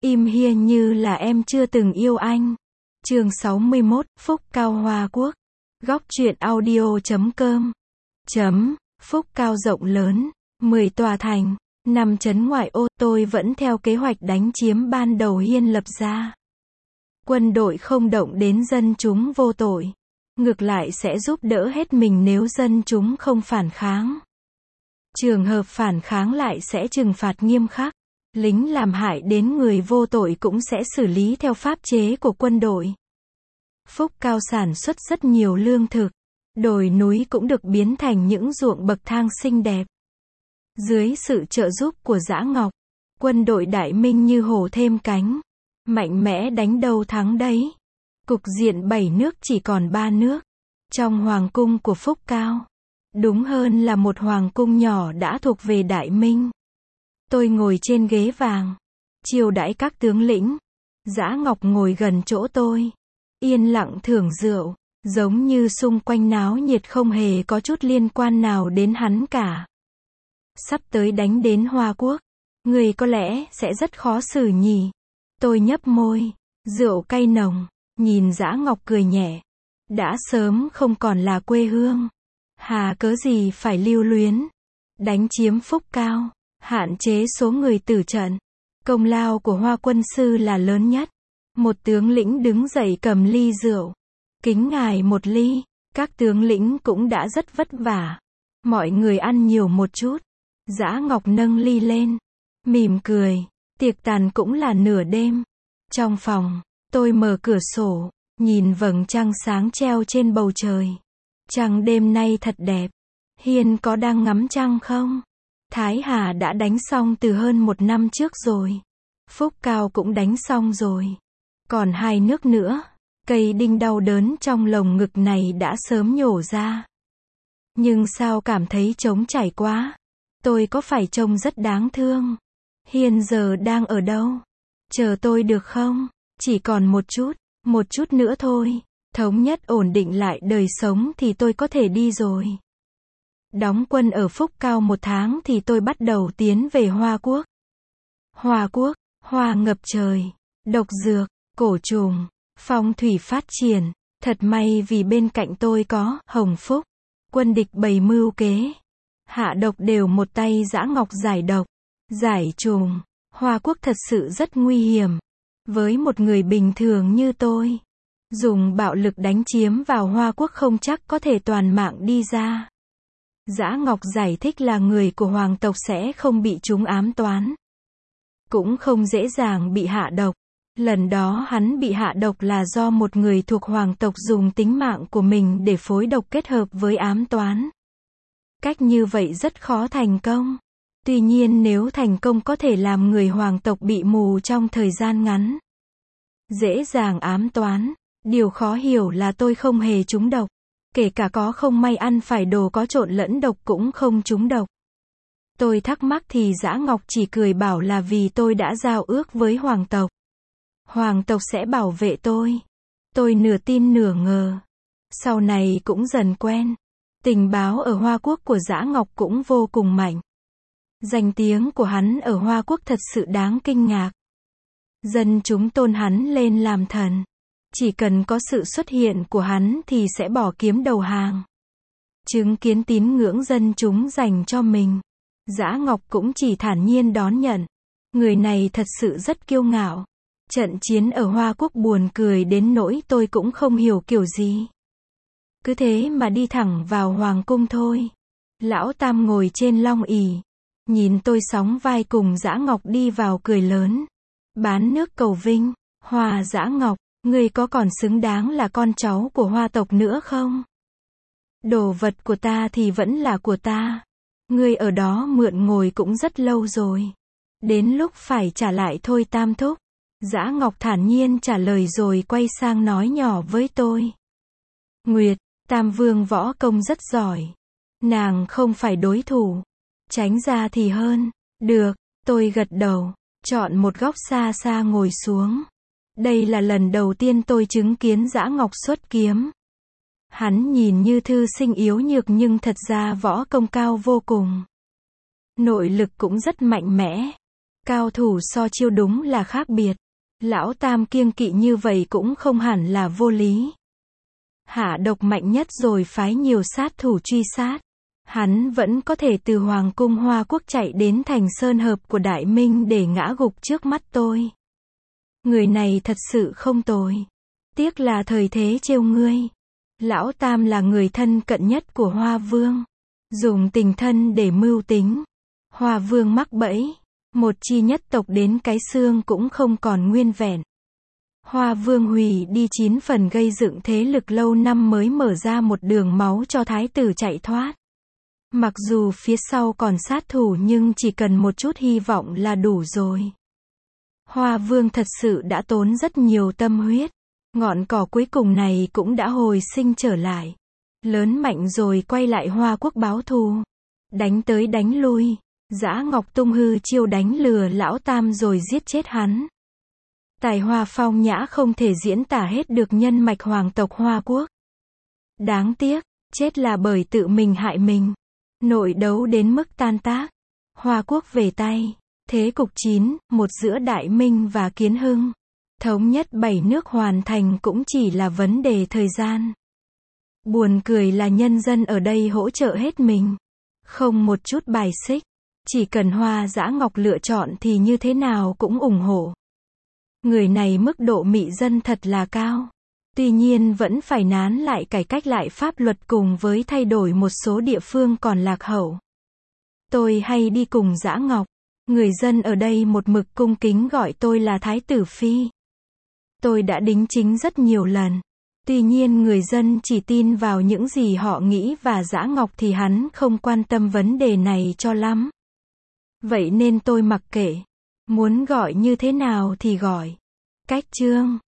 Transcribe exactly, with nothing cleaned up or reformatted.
Im hiên như là em chưa từng yêu anh. Chương sáu mươi mốt, Phúc Cao Hoa Quốc. Góc truyện audio chấm com. Chấm, Phúc Cao rộng lớn, mười tòa thành, năm trấn ngoại ô, tôi vẫn theo kế hoạch đánh chiếm ban đầu hiên lập ra. Quân đội không động đến dân chúng vô tội. Ngược lại sẽ giúp đỡ hết mình nếu dân chúng không phản kháng. Trường hợp phản kháng lại sẽ trừng phạt nghiêm khắc. Lính làm hại đến người vô tội cũng sẽ xử lý theo pháp chế của quân đội. Phúc Cao sản xuất rất nhiều lương thực. Đồi núi cũng được biến thành những ruộng bậc thang xinh đẹp. Dưới sự trợ giúp của Dã Ngọc, quân đội Đại Minh như hổ thêm cánh. Mạnh mẽ đánh đâu thắng đấy. Cục diện bảy nước chỉ còn ba nước. Trong hoàng cung của Phúc Cao. Đúng hơn là một hoàng cung nhỏ đã thuộc về Đại Minh. Tôi ngồi trên ghế vàng. Chiêu đãi các tướng lĩnh. Dã Ngọc ngồi gần chỗ tôi. Yên lặng thưởng rượu. Giống như xung quanh náo nhiệt không hề có chút liên quan nào đến hắn cả. Sắp tới đánh đến Hoa Quốc. Người có lẽ sẽ rất khó xử nhỉ. Tôi nhấp môi. Rượu cay nồng. Nhìn Dã Ngọc cười nhẹ. Đã sớm không còn là quê hương. Hà cớ gì phải lưu luyến. Đánh chiếm Phúc Cao. Hạn chế số người tử trận. Công lao của Hoa quân sư là lớn nhất. Một tướng lĩnh đứng dậy cầm ly rượu. Kính ngài một ly. Các tướng lĩnh cũng đã rất vất vả. Mọi người ăn nhiều một chút. Dã Ngọc nâng ly lên. Mỉm cười. Tiệc tàn cũng là nửa đêm. Trong phòng, tôi mở cửa sổ. Nhìn vầng trăng sáng treo trên bầu trời. Trăng đêm nay thật đẹp. Hiên có đang ngắm trăng không? Thái Hà đã đánh xong từ hơn một năm trước rồi. Phúc Cao cũng đánh xong rồi. Còn hai nước nữa. Cây đinh đau đớn trong lồng ngực này đã sớm nhổ ra. Nhưng sao cảm thấy trống trải quá? Tôi có phải trông rất đáng thương? Hiên giờ đang ở đâu? Chờ tôi được không? Chỉ còn một chút, một chút nữa thôi. Thống nhất ổn định lại đời sống thì tôi có thể đi rồi. Đóng quân ở Phúc Cao một tháng thì tôi bắt đầu tiến về Hoa Quốc. Hoa Quốc, hoa ngập trời, độc dược, cổ trùng, phong thủy phát triển. Thật may vì bên cạnh tôi có Hồng Phúc. Quân địch bày mưu kế. Hạ độc đều một tay Dã Ngọc giải độc, giải trùng. Hoa Quốc thật sự rất nguy hiểm. Với một người bình thường như tôi, dùng bạo lực đánh chiếm vào Hoa Quốc không chắc có thể toàn mạng đi ra. Dã Ngọc giải thích là người của hoàng tộc sẽ không bị chúng ám toán. Cũng không dễ dàng bị hạ độc. Lần đó hắn bị hạ độc là do một người thuộc hoàng tộc dùng tính mạng của mình để phối độc kết hợp với ám toán. Cách như vậy rất khó thành công. Tuy nhiên nếu thành công có thể làm người hoàng tộc bị mù trong thời gian ngắn. Dễ dàng ám toán. Điều khó hiểu là tôi không hề trúng độc. Kể cả có không may ăn phải đồ có trộn lẫn độc cũng không trúng độc. Tôi thắc mắc thì Dã Ngọc chỉ cười bảo là vì tôi đã giao ước với hoàng tộc. Hoàng tộc sẽ bảo vệ tôi. Tôi nửa tin nửa ngờ. Sau này cũng dần quen. Tình báo ở Hoa Quốc của Dã Ngọc cũng vô cùng mạnh. Danh tiếng của hắn ở Hoa Quốc thật sự đáng kinh ngạc. Dân chúng tôn hắn lên làm thần. Chỉ cần có sự xuất hiện của hắn thì sẽ bỏ kiếm đầu hàng. Chứng kiến tín ngưỡng dân chúng dành cho mình. Dã Ngọc cũng chỉ thản nhiên đón nhận. Người này thật sự rất kiêu ngạo. Trận chiến ở Hoa Quốc buồn cười đến nỗi tôi cũng không hiểu kiểu gì. Cứ thế mà đi thẳng vào hoàng cung thôi. Lão Tam ngồi trên long ỷ. Nhìn tôi sóng vai cùng Dã Ngọc đi vào cười lớn. Bán nước cầu vinh. Hoa Dã Ngọc. Ngươi có còn xứng đáng là con cháu của Hoa tộc nữa không? Đồ vật của ta thì vẫn là của ta. Ngươi ở đó mượn ngồi cũng rất lâu rồi. Đến lúc phải trả lại thôi Tam thúc. Dã Ngọc thản nhiên trả lời rồi quay sang nói nhỏ với tôi. Nguyệt, Tam Vương võ công rất giỏi. Nàng không phải đối thủ. Tránh ra thì hơn. Được, tôi gật đầu. Chọn một góc xa xa ngồi xuống. Đây là lần đầu tiên tôi chứng kiến Dã Ngọc xuất kiếm. Hắn nhìn như thư sinh yếu nhược nhưng thật ra võ công cao vô cùng. Nội lực cũng rất mạnh mẽ. Cao thủ so chiêu đúng là khác biệt. Lão Tam kiêng kỵ như vậy cũng không hẳn là vô lý. Hạ độc mạnh nhất rồi phái nhiều sát thủ truy sát. Hắn vẫn có thể từ Hoàng cung Hoa Quốc chạy đến thành Sơn Hợp của Đại Minh để ngã gục trước mắt tôi. Người này thật sự không tồi. Tiếc là thời thế trêu ngươi. Lão Tam là người thân cận nhất của Hoa Vương. Dùng tình thân để mưu tính. Hoa Vương mắc bẫy. Một chi nhất tộc đến cái xương cũng không còn nguyên vẹn. Hoa Vương hủy đi chín phần gây dựng thế lực lâu năm mới mở ra một đường máu cho thái tử chạy thoát. Mặc dù phía sau còn sát thủ nhưng chỉ cần một chút hy vọng là đủ rồi. Hoa Vương thật sự đã tốn rất nhiều tâm huyết. Ngọn cỏ cuối cùng này cũng đã hồi sinh trở lại. Lớn mạnh rồi quay lại Hoa Quốc báo thù. Đánh tới đánh lui. Dã Ngọc tung hư chiêu đánh lừa Lão Tam rồi giết chết hắn. Tài hoa phong nhã không thể diễn tả hết được nhân mạch hoàng tộc Hoa Quốc. Đáng tiếc, chết là bởi tự mình hại mình. Nội đấu đến mức tan tác. Hoa Quốc về tay. Thế cục chín, một giữa Đại Minh và Kiến Hưng. Thống nhất bảy nước hoàn thành cũng chỉ là vấn đề thời gian. Buồn cười là nhân dân ở đây hỗ trợ hết mình. Không một chút bài xích. Chỉ cần Hoa Dã Ngọc lựa chọn thì như thế nào cũng ủng hộ. Người này mức độ mị dân thật là cao. Tuy nhiên vẫn phải nán lại cải cách lại pháp luật cùng với thay đổi một số địa phương còn lạc hậu. Tôi hay đi cùng Dã Ngọc. Người dân ở đây một mực cung kính gọi tôi là Thái tử Phi. Tôi đã đính chính rất nhiều lần. Tuy nhiên người dân chỉ tin vào những gì họ nghĩ và Dã Ngọc thì hắn không quan tâm vấn đề này cho lắm. Vậy nên tôi mặc kệ. Muốn gọi như thế nào thì gọi. Cách chương